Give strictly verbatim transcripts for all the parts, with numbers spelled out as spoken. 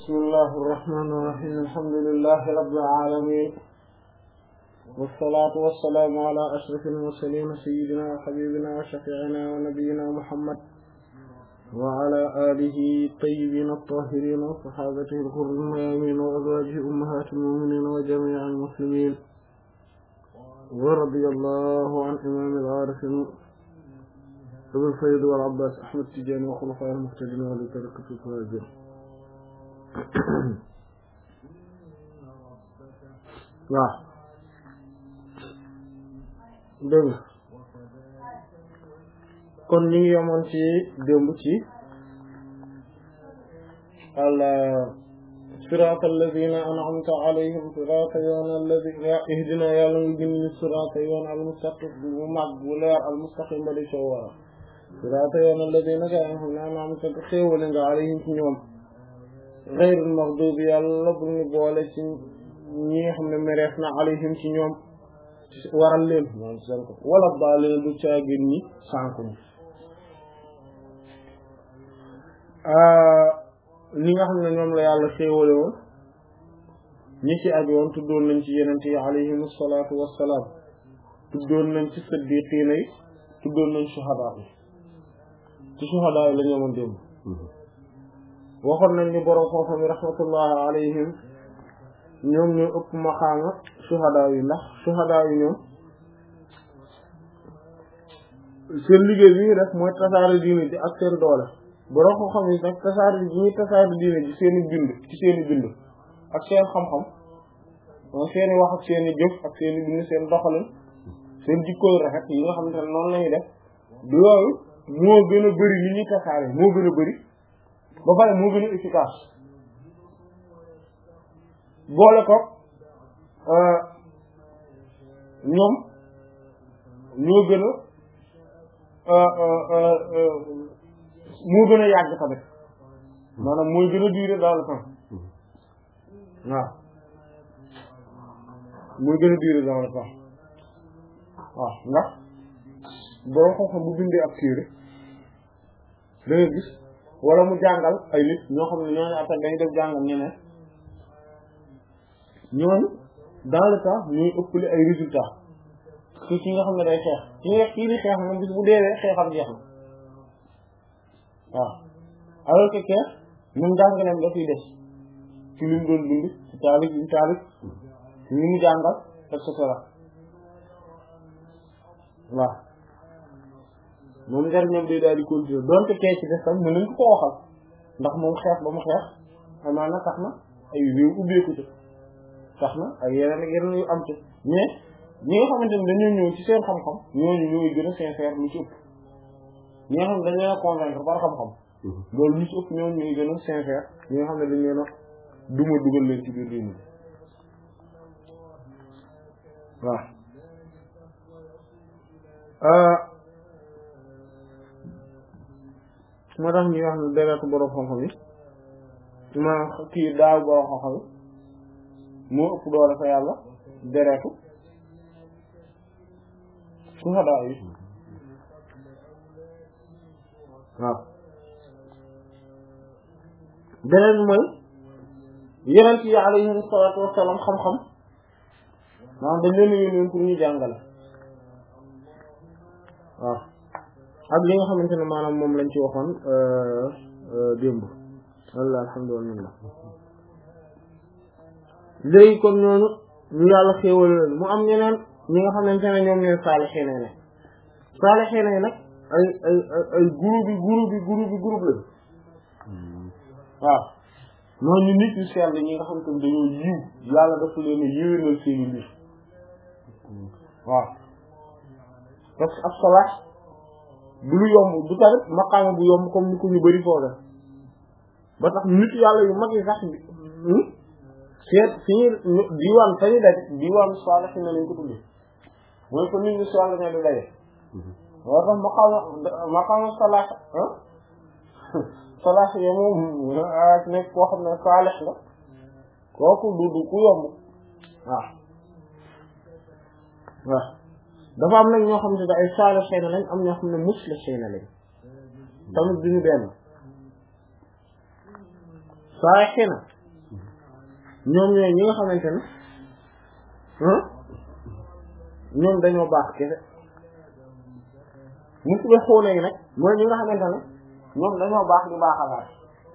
بسم الله الرحمن الرحيم الحمد لله رب العالمين والصلاة والسلام على أشرف المرسلين سيدنا وحبيبنا وشفيعنا ونبينا محمد وعلى آله الطيبين الطاهرين وصحابته الغر الميامين وأزواجه أمهات المؤمنين وجميع المسلمين ورضي الله عن إمام العارفين أبي الفيض والعباس أحمد التجاني وخلفاء المهتدين ولطريقة الفائزين waaw dégg nga kon ñu ngi yemoon ci démb ci al siraatal lazina an'amta alayhim siraata yoonal lazina ihdina yàlla nga gën ñu siraata yoon al mustaqim bu mag bu leer al mustaqim ba di sowara siraata yoonal lazina ga xam ne an'amta xéewale nga alayhim ci ñoom ghayril maghdubi yàlla bu ñu boole ci ñi nga xam ne mereef na alayhim ci ñoom waral leen moom seen ko wala baale du caagin ñi sànku ñi li nga xam ne ñoom la yàlla xéewale woon ñi ci aj woon tuddoon nañ ci yenent yi alayhim salaatu wassalaam tuddoon nañ ci siddiqiina yi tuddoon nañ shuhadaa yi ci shuhadaa yi la ñu amoon démb waxoon nañ ni borom xam-xam yi rahmatullahi alayhim ñoom ñoo ëpp maqaama shuhadaa yi ndax shuhadaa yi ñoom seen liggéey bi ñu def mooy tasaare diine ji ak seen doole borom xam-xam yi nag tasaare bi ñuy tasaare diine ji seeni bind ci seeni bind ak seen xam-xam mooy seeni wax ak seeni jëf ak seeni bind seen doxalin seen jikkooy rafet yi nga xamante ne noonu lañuy def du yooyu moo gën a bëri li ñuy tasaare moo gën a bëri ba pare moo gën a efficace boole ko ñoom ñoo gën a moo gën a yàgg tamit maanaam mooy gën a durer dans le temps waaw mooy gën a durer dans le temps waaw ndax boo xam-xam bu bindee ab téere da nga gis wala mu jàngal ay nit ñoo xam ne ñooñu après dañu def jàngal ñeneen ñooñu dans le temps ñuy ëppale ay résultats ci ki nga xam ne day xeex ci nga kii di xeex moom bis bu deewee xeexam jeex na waaw alors que que ñun jàngaleem dafay des ci li mu doon dund ci taalif yi taalif ñu mu jàngal et cetera waaw moom njariñam day daal di continuer donte kee ci des tam mën nañ ko ko waxal ndax moom xeex ba mu xeex amaana tax na ay réew ubbeeku ci tax na ay yeneen ak yeneen yu am ci mais ñi nga xamante ne dañoo ñëw ci seen xam-xam ñooñu ñooy gën a sincère lu ci ëpp ñi nga xam ne dañ leen a convaincre par xam-xam loolu lu ci ëpp ñooñu ñooy gën a sincère ñi nga xam ne dañ leen a duma dugal leen ci biir diine waaw moo tax ñi nga xam ne deretu borom xam-xam yi ma kii daaw borom xam-xam yi moo ëpp doole fa yàlla deretu suhadaa yi waaw beneen mooy yeneen yi alayhim salaatu wassalaam xam-xam maanaam dañ leen yónni pour ñu jàngale waaw ak li nga xamante ne maanaam moom lañ ci waxoon démb walla alhamdulillah léegi kon ñooñu ñu yàlla xéewal leen mu am ñeneen ñi nga xamante ne ñoom ñooy saalixiina ne saalixiina yi nag ay ay ay groupe yi groupe yi groupe yi groupe lañu waaw noonu ñu nit ñu sell ñi nga xamante ne dañoo yiw yàlla dafa leen yéwénal seeni mbir waaw parce que ab salaax du lu yomb du tamit maqaama bu yomb comme ni ko ñu bari fooga ba tax nit yàlla yu mag yi sax seet fi ñu diwaan fa ñu daje diwaan saalixiina lañ ko tuddee mooy ko nit ñu sell ña di daje moo tax maqaama maqaama salaax ah salaax yo moom nekk koo xam ne saalix la kooku du du ku yomb waaw waaw dafa am nag ñoo xam ne da ay saalixiina lañ am ñoo xam ne muslixiina lañ tamit duñu benn saalixiina ñoom ñooy ñi nga xamante ne ñoom dañoo baax kese musiba xoone yi nag mooy ñi nga xamante ne ñoom dañoo baax di baaxalaat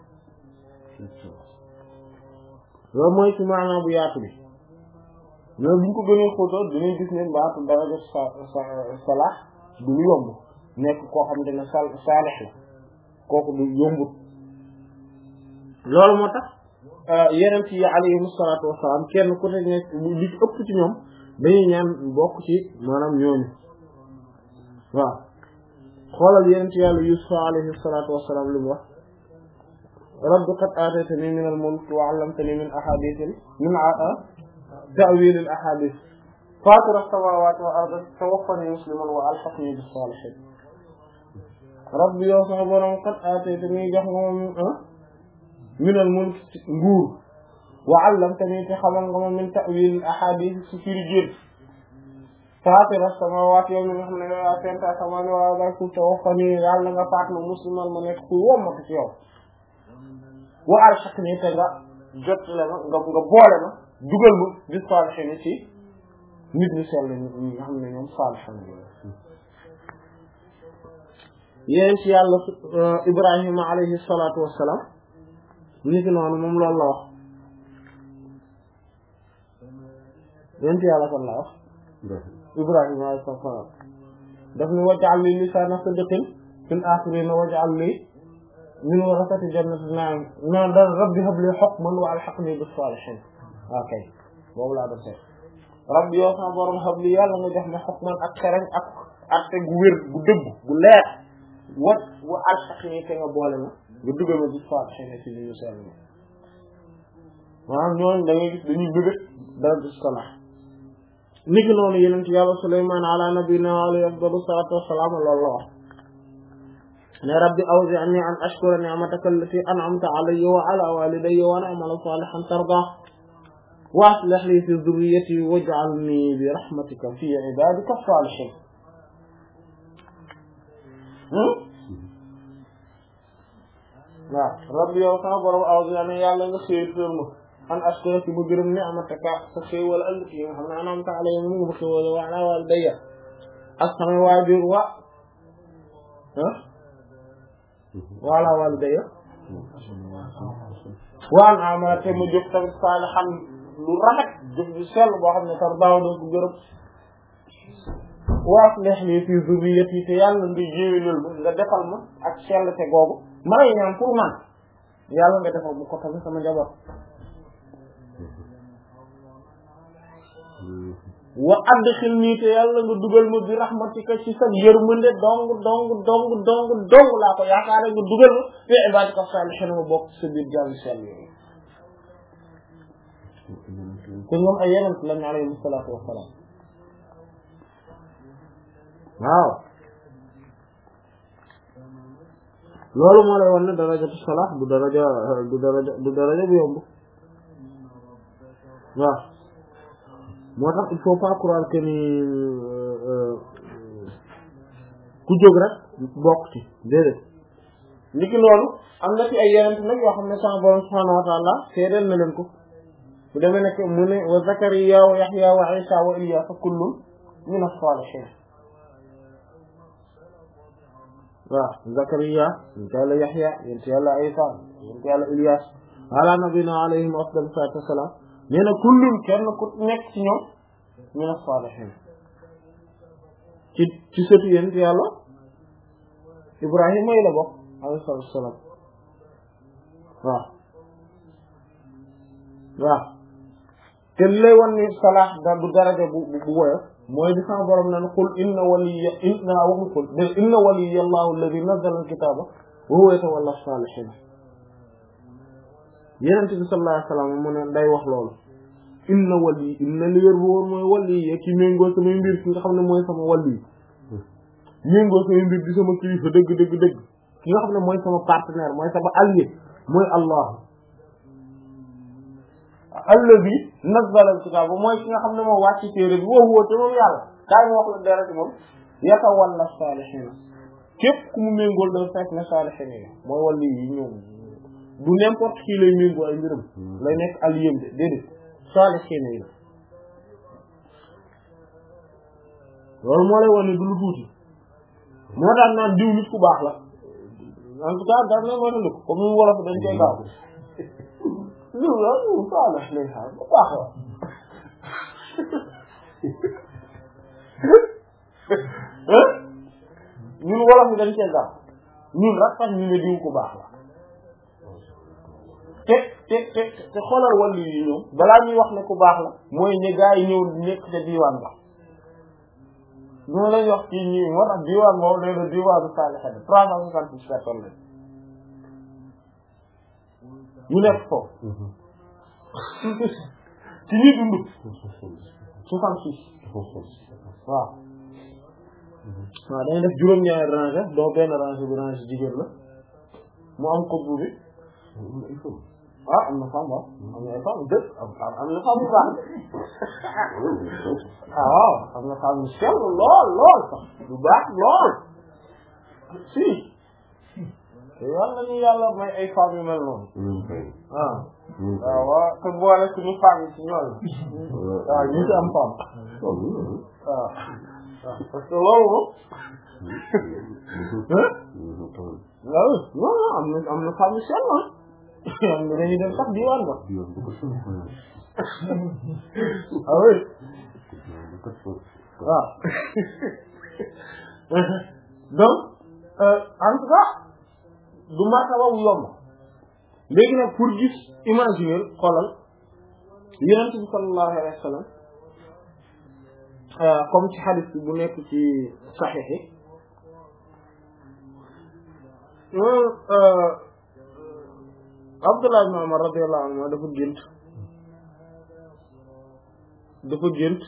loolu mooy ci maanaam bu yaatu bi mais buñ ko gënee xóotal dañuy gis ne baatu daraja sa sa salaax du lu yomb nekk koo xamante ne sal saalix la kooku du yombut loolu moo tax yeneen ci alayhimu salaatu wassalaam kenn ku ne nekk li ci ëpp ci ñoom dañuy ñaan bokk ci maanaam ñooñu waaw xoolal yeneen ci yàlla Yuusuf alayhi salaatu wassalaam li mu wax rabbi qad aataytanii minal mulki wa 'allamtanii min ahaadiithil min ta'wiilil ahaadiith faatira as-samaawaati wal ardi tawaffanii musliman wa alhiqnii bis-saalihiin rabbi yow sax borom qad aataytanii jox nga ma minal mulki nguur wa 'allamtanii te xamal nga ma min ta'wiilil ahaadiith ci firi gént faatira as-samaawaati yow mi nga xam ne yaa fent asamaan wa suuf tawaffanii yàlla nga faat ma musliman ma nekk kuy wommatu ci yow wa alhiqnii te nga jottale ma nga nga boole ma dugal ma bis saalihiin ci nit ñi sell ñi nga xam ne ñoom saalihiin yéen ci yàlla Ibrahima alayhi salaatu wassalaam ni ki noonu moom loolu la wax yéen ci yàlla kon la wax Ibrahima alayhi salaatu wassalaam daf ni waj'al li lisaana sidqin fil aaxiriin waj'al li min warasati jannati na'im naan daan rabbi habli hukman wa alhiqni bis saalihiin ok boobu laa doon seet rabbi yow sama borom habli yàlla nga jox ma hukman ak xereñ ak arte gu wér gu dëgg gu leer wa wa alhiqni te nga boole ma nga dugal ma bis saalihiin ci li ñu sell ma maanaam ñooñu da ngay gis dañuy bëgg dara bis salaah niki noonu yeneen ci yàlla Sulaymaan ala nabiyina wa alayhi afdalu salaatu wassalaam loolu la wax ne rabbi awzi'ni an ashkura ni'mataka allati an'amta alayya wa ala walidayya wa an a'mala salihan tardah wa aslih li fi dhurriyyati waj'alni bi rahmatika fi ibadika salihin waaw rabbi yow sama borom awzi'ni yàlla nga xéetal ma an ashkura ci bu gërëm ni'mataka sa xéewal allati nga xam ne an'amta alayya mu ngi bu xéewal wa ala walidayya ak sama waajur wa wala walidayya waan amala te mu jëf tamit saalihan lu rafet jëf ju sell boo xam ne tar daaw doo ko gërëm wa aslih li fi zurriyyati te yàlla nga jéwénal ma nga defal ma ak sell te googu ma lay ñaan pour man yàlla nga defal bu ko tamit sama njaboot wa adkhilni te yàlla nga dugal ma bi rahmatika ci sa yërmande dong dong dong dong dong laa ko yaakaar nga dugal ma fi ibadika salihin ma bokk sa biir jàmm sell yooyu te ñoom ay yeneen lañu alayhi salaatu wassalaam waaw loolu moo lay wan ne darajatu salaah du daraja du daraja du daraja bu yomb waaw moo tax il faut pas croire que ni ku jóg rek bokk ci déedéet niki loolu am na ci ay yeneen nag yoo xam ne sama borom subhaanahu wa ta'ala seedeel na leen ko bu demee nekk mu ne wa Zakariya wa Yahya wa Isa wa Ilyas kullun min as-salihin waaw Zakariya yonent Yàlla Yahya yonent Yàlla Isa yonent Yàlla Ilyas ala nabiyina alayhim afdalu salaatu wa salaam nee na kullun kenn ku nekk ci ñoom min as-salihin ci ci sëtu yonent Yàlla Ibrahima yi la bokk alayhi salaatu wa salaam waaw waaw te li lay wan ni salaax da du daraja bu bu woyof mooy di sama borom naan qul inna waliyya inna waxu qul inna waliyya allahu alladhi nazzala al-kitaba wa huwa yatawalla as-salihin Yonent bi sallallahu alayhi wa sallam mu ne day wax loolu inna wali inna li wér wóor mooy wali yi ki méngoo samay mbir ki nga xam ne mooy sama wali méngoo samay mbir di sama kilifa dëgg dëgg dëgg ki nga xam ne mooy sama partenaire mooy sama allié mooy Allah allazi nazzala al-kitaaba mooy ki nga xam ne moo wàcc téere bi woo woo te moom yàlla kaay ma wax la dara ci moom yatawalla saalihiin képp ku mu méngool da fekk na saalihiin yi mooy wali yi ñoom du n'importe qui lay méngoo ay mbiram lay nekk aliyem de déedéet saalihiin yi la loolu moo lay wane du lu tuuti moo tax naan diw nit ku baax la en tout cas dara na moo tax comme mu wolof dañ koy gaaw diw la diw saalih lay xaar bu baax la ñun wolof dañ koy gaaw ñun rek sax ñu ne diw ku baax la te te te te xoolal wàllu yi ñoom balaa ñuy wax ne ku baax la mooy ne gaa yi ñëw nekk ca diwaan ba ñoo lañ wax ci ñi moo tax diwaan moom nee na diwaanu saalihiin trois cent soixante-six personnes la ñu nekk foofu ci ñi dund soixante-six waaw waaw dañuy def juróom-ñaari rangée doo benn rangée bi rangée jigéen la mu am xutbu bi ah am na femme waaw am na ay femme dëgg am am na femme bu baax ah waaw am na femme sell lool lool sax bu baax lool si te yàlla ñu yàlla may ay femme yu mel noonu ah waaw waaw te boole suñu femme yi ci ñoom waaw ñu ci am femme waaw parce que loolu moom waaw non non am na am na femme yu sell ah am na dañuy dem sax diwaan ba ah oui waaw donc en tout cas du martaba bu yomb léegi nag pour gis imaginer xoolal yonent bi sallallahu alayhi wa sallam comme ci hadith bi bu nekk ci saxiix yi Abdullah ibn Umar radiyallahu anhu dafa gént dafa gént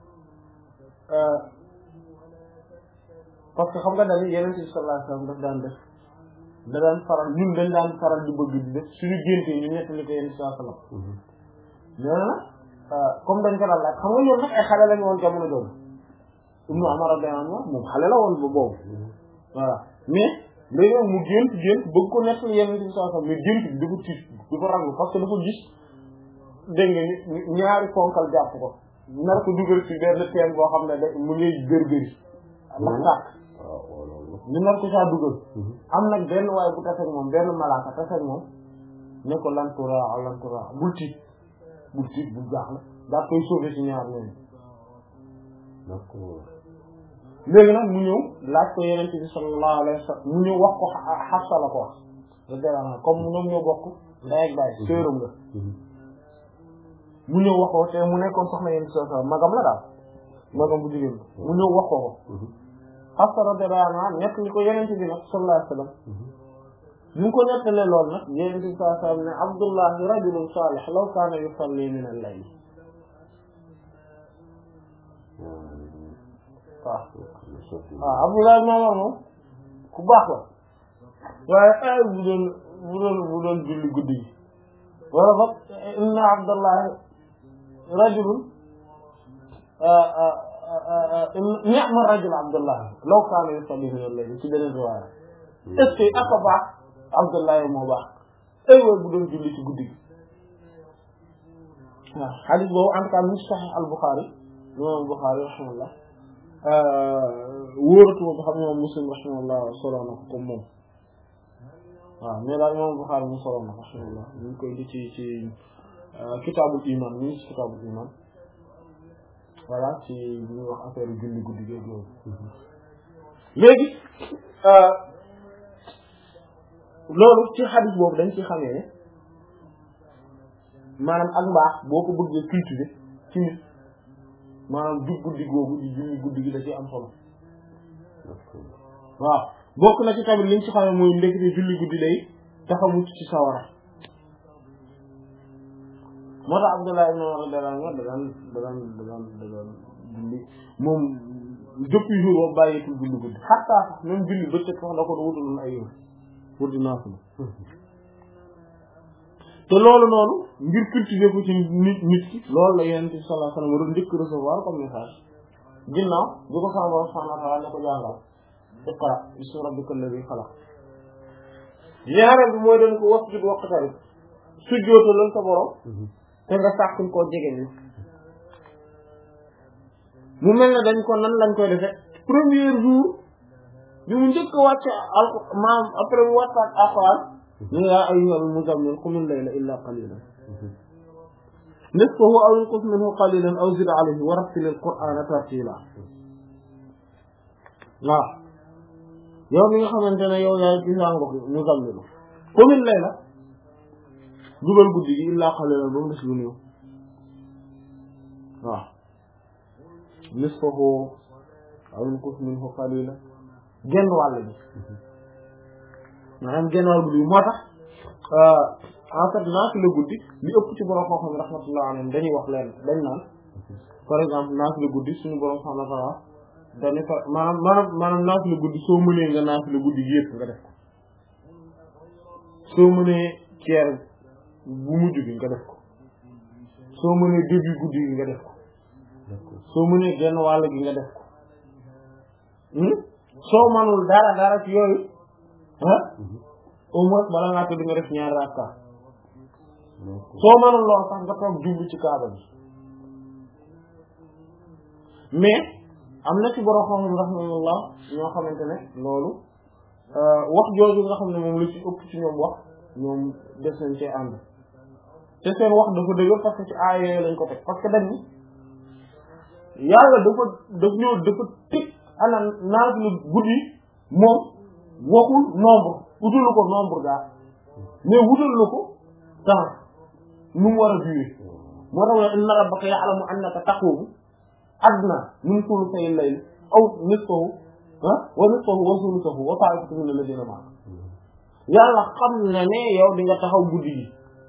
parce que xam nga dañuy Yonent bi sallallahu alayhi wa sallam daf daan def da daan faral ñun dañ daan faral di bëgg di def suñu gént yi ñu nettali ko Yonent bi sallallahu alayhi wa sallam nee na comme dañ ko daan laaj xam nga ñoom nag ay xale lañu woon jamono jooju Ibn Umar radiyallahu anhu moom xale la woon ba boobu voilà mais léegi mu gént gént bëgg ko nekk Yonent bi sallallahu alayhi wa sallam mais gént bi dafa tiit dafa raglu parce que dafa gis dégg nga ni ñaari ponkal jàpp ko nar ko dugal ci benn teen boo xam ne da mu ngi gër-gëri ndax tàkk ñu nar ko saa dugal am nag benn waaye bu taseeg moom benn malaaka taseeg moom ne ko lantura lantura bul tiit bul tiit bul jaaxle daa koy sauver ci ñaar ñooñu léegi nag mu ñëw laaj ko Yonent bi sallallahu alayhi wa sallam mu ñëw wax ko Hafsa la ko wax da comme ñoom ñoo bokk ndey ak baay sœuram la mu ñëw wax ko te mu nekkoon soxna Yonent bi sallallahu alayhi wa sallam magam la daal magam bu jigéen mu ñëw wax ko ko Hafsa radiyallahu anha nekk li ko Yonent bi nag sallallahu alayhi wa sallam ñu ko nettalee lool nag Yonent bi sallallahu alayhi wa sallam ne Abdullahi rajulun salih law kaana yusalli min al-layl waaw waaw Abdullah ibn Umar moom ku baax la waaye ay bu doon bu doon bu doon julli guddi gi wala boog inna Abdullahi rajulun ni'ma rajul Abdullahi law kaana yusalli min al-layl ci beneen riwaaya est-ce que aka baax Abdullahi moo baax ay wooy bu doon julli ci guddi gi waaw hadith boobu en tout cas mu Sahih al-Bukhari imam Bukhari rahimahullah wóoratuma ba xam ne moom Muslim rahimahullah solo na ko comme moom waaw mais daal imam Bukhari mu solo na ko rahimahullah ñu ngi koy di ci ci kitaabul iman ñu ngi ci kitaabul iman voilà ci ñu wax affaire julli guddi gi loolu léegi loolu ci hadith boobu dañ ci xamee ne maanaam ak mbaax boo ko bëggee cultiver ci nit maanaam jug guddi googu di julli guddi gi da ci am solo waaw bokk na ci tamit liñ ci xamee mooy ndekete julli guddi lay taxa mucc ci sawara moo tax Abdullah ibn Umar da daan da daan da daan da daan da daan julli moom depuis jour boobu bàyyeetul julli guddi xataa sax même julli bëccëg sax da ko wutaloon ay yoon pour di naafu te loolu noonu ngir cultiver ko ci nit nit ki loolu la Yonent bi sallallahu alayhi wa sallam doon njëkk recevoir comme message ginnaaw bi ko sama Boroom subhaanahu wa ta'aala ne ko jàngal iqra bismi rabbikal ladhi khalaq ñaareel bi mooy dañ ko wasjud waqtarib sujjóotalal sa borom te nga sàkkul koo jege ni mu mel ne dañ ko nan lañ koy defe premier jour bi mu njëkk a wàcce al maam après mu wàccaat alquran ñu yaa ayyuhal muzammil qumil layla illa qalilan nisfahu aw inqus minhu qalilan aw zid alayhi wa rattilil qur'ana tartila waaw yow mi nga xamante ne yow yaay ci sàngo muzammilu qumil layla dugal guddi gi illa qalilan ba mu des lu néew waaw nisfahu aw inqus minhu qalilan genn wàll bi maanaam genn wàll guddi bi moo tax en fait naafila guddi li ëpp ci borom koo xam ne rahmatullah alayhim dañuy wax leen dañ naan par exemple naafila guddi suñu borom subhanahu wa ta'ala dañu fa maanaam maanaam maanaam naafila guddi soo mënee nga naafila guddi gi yëpp nga def ko soo mënee ceer bu mujj bi nga def ko soo mënee début guddi gi nga def ko soo mënee genn wàll gi nga def ko soo manul dara dara ci yooyu ah au moins bala ngaa tëdd nga def ñaari rakka soo manul lool sax nga toog jublu ci kaaba bi mais am na ci borom xam-xam rahmatullah ñoo xamante ne loolu wax jooju nga xam ne moom la ci ëpp ci ñoom wax ñoom des nañ cee ànd te seen wax dafa dëgg parce que ci aaya yooyu lañ ko teg parce que dañ ni yàlla dafa daf ñëw dafa tëj ana naafila guddi moom waxul nombre wutalu ko nombre gaa mais wutal na ko temps nu mu war a durer moo tax inna rabbaka ya'lamu annaka taqumu adna min thuluthay al-layl aw nisfahu wa nisfahu wa thuluthahu wa ta'ifatun min alladhina ma'ak yàlla xam na ne yow di nga taxaw guddi gi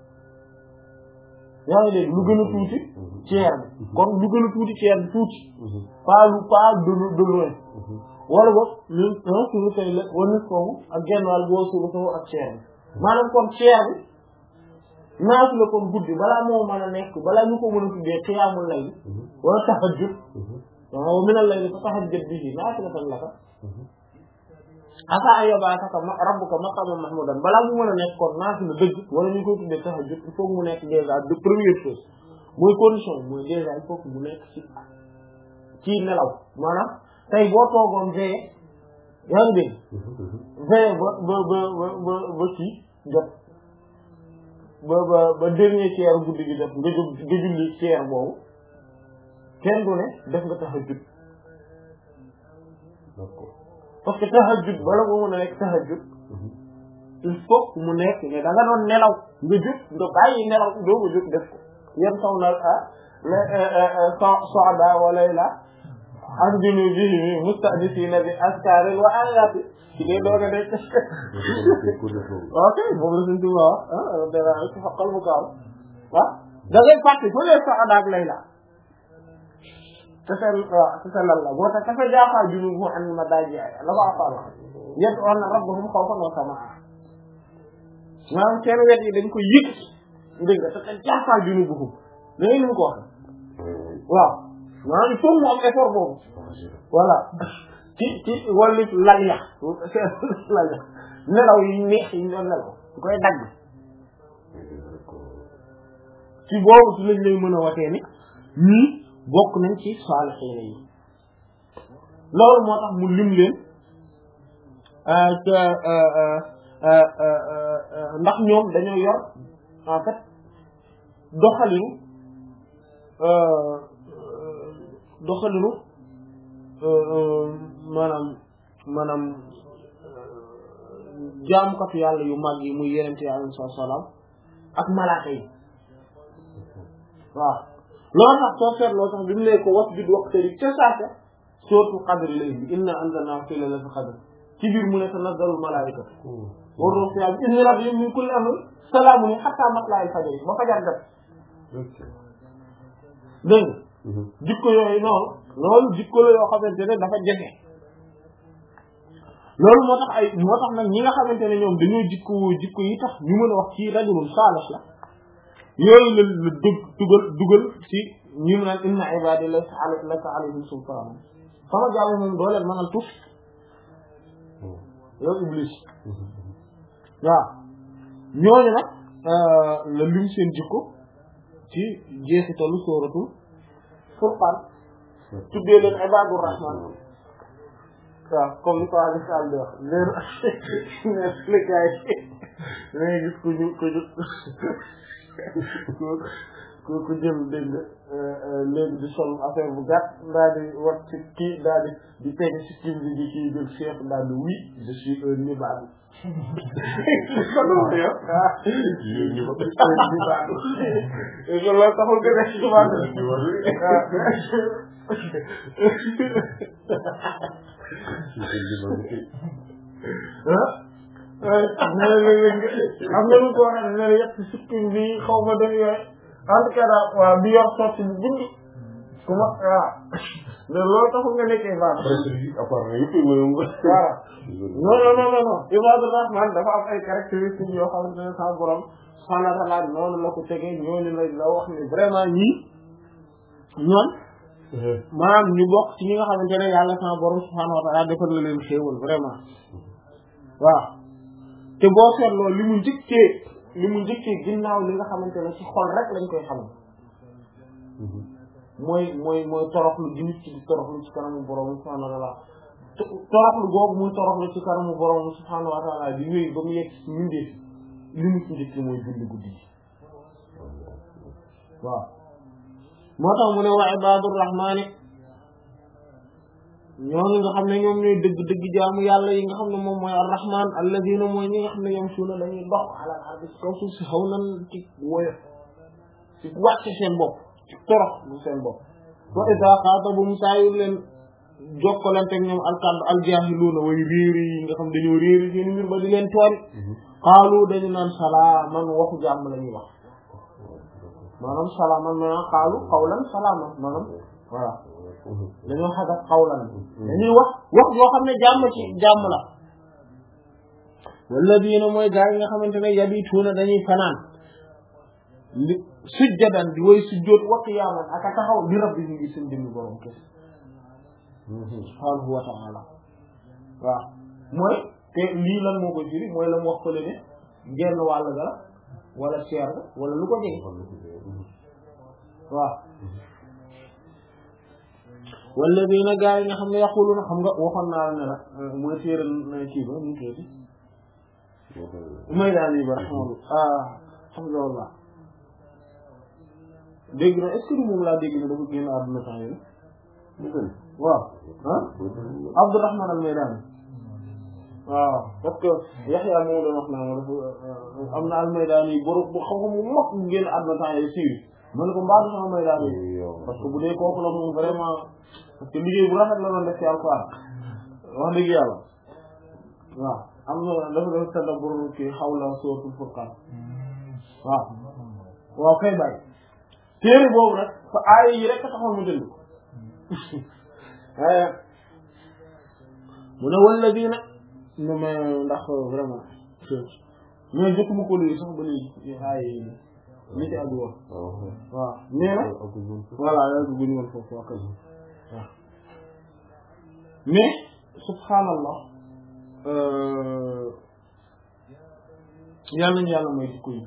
yaa ngi dégg lu gën a tuuti ceer bi kon lu gën a tuuti ceer bi tuuti pas lu pas de de loin wala boog ñun un suñu tey la wala foofu ak genn wàll boo suñu foofu ak ceer bi maanaam kon ceer bi naaf la kon guddi balaa moo mën a nekk balaa ñu ko mën a tuddee qiyaamul layl wala tahajjud wa min al-layli fa tahajjad bihi naafilatan laka asaa yab'athaka rabbuka maqaaman mahmuudan balaa mu mën a nekk kon naafila dëgg wala ñu koy tuddee tahajjud il faut mu nekk déjà de première chose mooy condition mooy déjà il faut que mu nekk ci ci nelaw maanaam tey boo toogoon veillé yaa ngi dégg veillé ba ba ba ba ba ba kii jot ba ba ba dernier tiers guddi gi jot nga jóg nga julli tiers boobu kenn du ne def nga tahajjud parce que tahajjud bala nga mën a nekk tahajjud il faut que mu nekk ne da nga doon nelaw nga jóg nga bàyyi nelaw doo nga jóg def ko yan saw na ah so soada wala la ak junu bi musta'disina bi askari wa ayati ci dee dooga de ok boobu la suñ tuba wax dara ci xaqal bu kaaw waaw da ngay fàtte fu lee soada ak layla tasa tasa lalla boo tax dafa jaaxaa junubu an ma daaji ay la ko afala yad'una rabbahum khawfan wa tamaa maanaam seen wet yi dañ ko yëg dégg nga dafa jaaxaa junubuhum da ngay ñu ko wax waaw maanaam il faut mu am effort boobu voilà ci ci wàllu lal ya lal ya nelaw yi neex yi ñoo nelaw su koy dagg ci boobu su lañ lay mën a watee ni ñii bokk nañ ci saalihiin yi loolu moo tax mu lim leen ndax ñoom dañoo yor en fait doxalinu doxalinu maanaam maanaam jaamukatu yàlla yu mag yi muy yenente yi alayhi salaam ak malaaka yi waaw loolu tax soo seetloo sax bi mu ne ko wasjud waqtarib ca saasa sootu qadr lay bi inna anzalnahu fi laylatil qadr ci biir mu ne tanazzalul malaa'ikatu war ruuhu fiihaa bi izni rabbihim min kulli amrin salaamun hattaa matla'il fajr ba fajar def dégg jikko yooyu noonu loolu jikko la yoo xamante ne dafa jafe loolu moo tax ay moo tax nag ñi nga xamante ne ñoom dañoo jikko jikko yi tax ñu mën a wax ci rajulun saalih la yooyu la la dug dugal dugal ci ñu naan inna ibaadi laysa laka alayhim sultaan sama jaam moom doo leen mënal tuuf yow iblis waaw ñooñu nag la lim seen jikko ci jeexitalu sóoratul Furqaan tuddee leen ibadur rahman waaw comme ni ko Ali Sall di wax leen leen li gaay dangay gis ku ñu ku ñu ku ku jël dégg léegi di sol affaire bu gàtt daal di wat ci kii daal di di teg ci kii bi di kii jël chef daal di oui je suis un ibaadu loolu taxul gën a ci am na lu ko wax ne yett sikkim bi xaw ma def yooyu en tout cas daal waaw bi yor sotti bu gudd ku ma waaw mais loolu taxul nga nekkee baax voilà non non non non Ibaadu Rahmaan dafa am ay caractéristiques yoo xamante ne sa borom subhaanahu wa ta'aala noonu la ko tegee ñooñu la la wax ne vraiment ñii ñoon maanaam ñu bokk ci ñi nga xamante ne yàlla sa borom subhaanahu wa ta'aala defal na leen xéewal vraiment waaw te boo seetloo li mu njëkkee li mu njëkkee ginnaaw li nga xamante ne ci xol rek lañ koy xam mooy mooy mooy toroxlu gi nit ci di toroxlu ci kanamu borom subhaanahu wa ta'aala toroxlu googu muy toroxlu ci kanamu borom subhaanahu wa ta'aala di wéy ba mu yegg ci mbindeef li mu ci njëkk mooy julli guddi gi waaw moo tax mu ne wa ibadur rahmaani ñooñu nga xam ne ñoom ñooy dëgg dëgg jaamu yàlla yi nga xam ne moom mooy ar-rahman alladina mooy ñi nga xam ne yamshuuna dañuy dox ala al-ardi ci kaw suuf si xaw nan ci woyof ci wàcce seen bopp ci torox lu seen bopp wa iza xaatabahum saa yu leen jokkalanteeg ñoom alkand aljaahiluuna way réeri yi nga xam dañoo réeri seen mbir ba di leen tooñ xaalu dañu naan salaaman waxu jàmm la ñuy wax maanaam salaaman maanaam xaalu xawlan salaaman maanaam voilà dañoo xagat xawlan dañuy wax wax yoo xam ne jàmm ci jàmm la walladina mooy gaa yi nga xamante ne yabituuna dañuy fanaan li sujjadan di way sujjóot wa qiyaaman ak a taxaw li rabbi ñu ngi seen jëmmi borom kese subhaanahu wa ta'ala waaw mooy te lii lan moo koy firi mooy la mu wax ko le ne genn wàll ga wala ceer ga wala lu ko jege waaw walladina gaa yi nga xam ne yaquluna xam nga waxoon naa la ne la mooy téere kii ba ñu tuuti may daal yi ba raxmalu ah alhamdulillah dégg na est-ce que moom laa dégg ne dafa génn àdduna temps yi waaw ah Abdurrahman al-Maydani waaw parce que Yaxya moo doon wax naa ma dafa am na al-Maydani borom bu xam-xam bu mag mu génn àdduna temps yi siiw ma ne ko mbaadu sama Maydani parce que bu dee kooku la moom vraiment parce que liggéey bu rafet la doon def ci Alxuraan wax dëgg yàlla waaw am na dafa def tadabbur ki xawla suuratul Furqaan waaw waaw kay bàyyi téere boobu nag fa aaya yi rek a taxoon mu jënd mu ne walladina ne ma ndax vraiment mais jotuma ko lii sax ba léegi aaya yi li ci aju woon waaw mais nag voilà yaa guñu woon foofu waa kay waaw mais subhaanallah yàlla nañu yàlla mooy jikko yi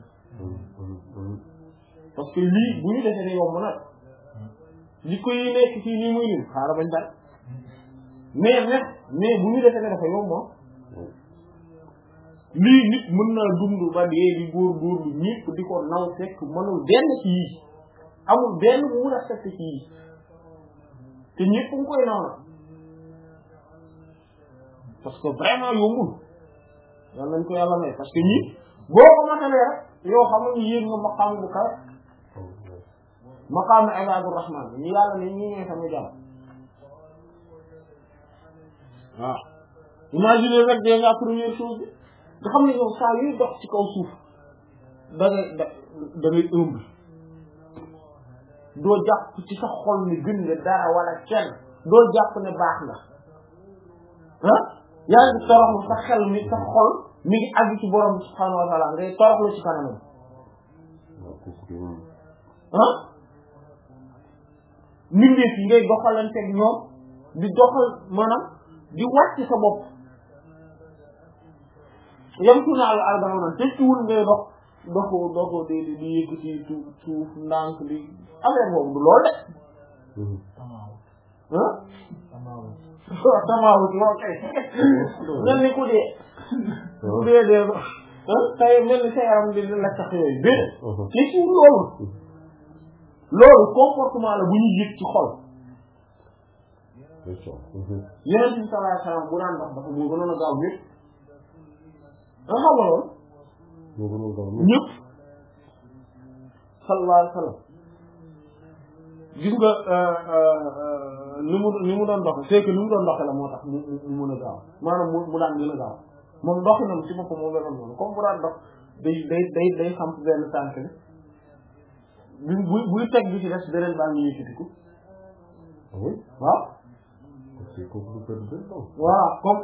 parce que lii bu ñu defee ne yomb na jikko yi nekk fii nii muy lim xaaral bañ dal mais nag mais bu ñu defee ne dafa yomb lii nit mën naa dund ba dee di góor góor lu ñëpp di ko naw fekk mënul benn ci yii amul benn bu mun a fekk ci yii te ñëpp nga koy naw na parce que vraiment yombul yàlla nañ ko yàlla may parce que ñii boo ko matalee rek yoo xam ne yéen nga maqaam bu kawe maqaam ibadur rahman ñi yàlla ne ñi ñooy sama jàmm waaw imagine rek dee nga première chose bi nga xam ne yow saa yuy dox ci kaw suuf da ngay da da ngay ëmb doo jàpp ci sa xol ni gën nga dara wala kenn doo jàpp ne baax nga ah yaa ngi toroxlu sa xel mi sa xol mi ngi àgg ci borom bi subhaanahu wa ta'ala ngay toroxlu ci kanamam ah mbindeef yi ngay doxalanteeg ñoom di doxal maanaam di wàcc sa bopp yam su naa al dama noonu tekkiwul ngay dox doxu doxu di di di yëkkati suuf suuf ndànk di affaire boobu du loolu de ah tamaawu moo kay mel ni ku dee ku dee dee ah tay mel ni sa yaram di la sax yooyu bé tekkiwul loolu loolu comportement la bu ñu yëg ci xol yeneen bi sallallahu alayhi wasallam bu daan dox dafa moo gënoon a gaaw ñëpp nga xam nga loolu ñëpp sallallahu alayhi wasallam gis nga ni mu ni mu doon doxe c'est que ni mu doon doxe la moo tax mu mu mën a gaaw maanaam mu mu daan gën a gaaw moom doxinam ci boppam moo meloon noonu comme bu daan dox day day day day xam benn tànk bi bu buy teg bi ci des beneen baa ngi yëkkatiku waaw voilà comme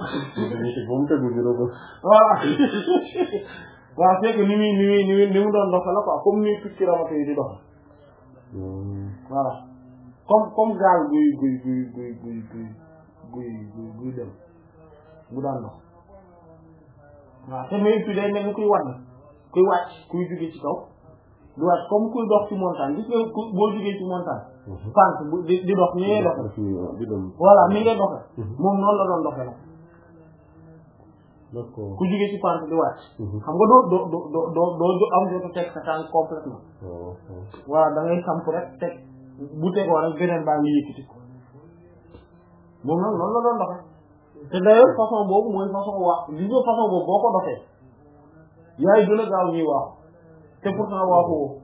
voilà waaw c'est que ni muy ni muy ni muy ni mu doon doxe la quoi comme ni picc ramata yi di doxe voilà comme comme gaal guy guy guy guy guy guy guy guy guy dem bu daan dox waaw te mais puis day mel ni kuy wadd kuy wàcc kuy jóge ci kaw du wàcc comme kuy dox ci montagne gis nga boo jógee ci montagne pente bu di di dox ni ngay doxe voilà ni ngay doxe moom noonu la doon doxe la ku jógee ci pente di wàcc xam nga doo doo doo doo doo am jota teg sa tànk complètement voilà da ngay samp rek teg bu tegoo rek beneen baa ngi yëkkati moom nag noonu la doon doxe te d'ailleurs façon boobu mooy façon waa gis nga façon boobu boo ko doxee yaay gën a gaaw ñuy waaxu te pourtant waaxu woo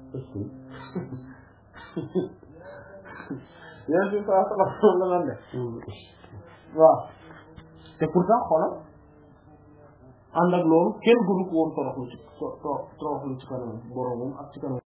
yéen si saa sala la nan def waaw te pourtant xoolal ànd ak loolu kenn gënu ko woon toroxlu ci toroxlu ci kanam boromam ak ci kanam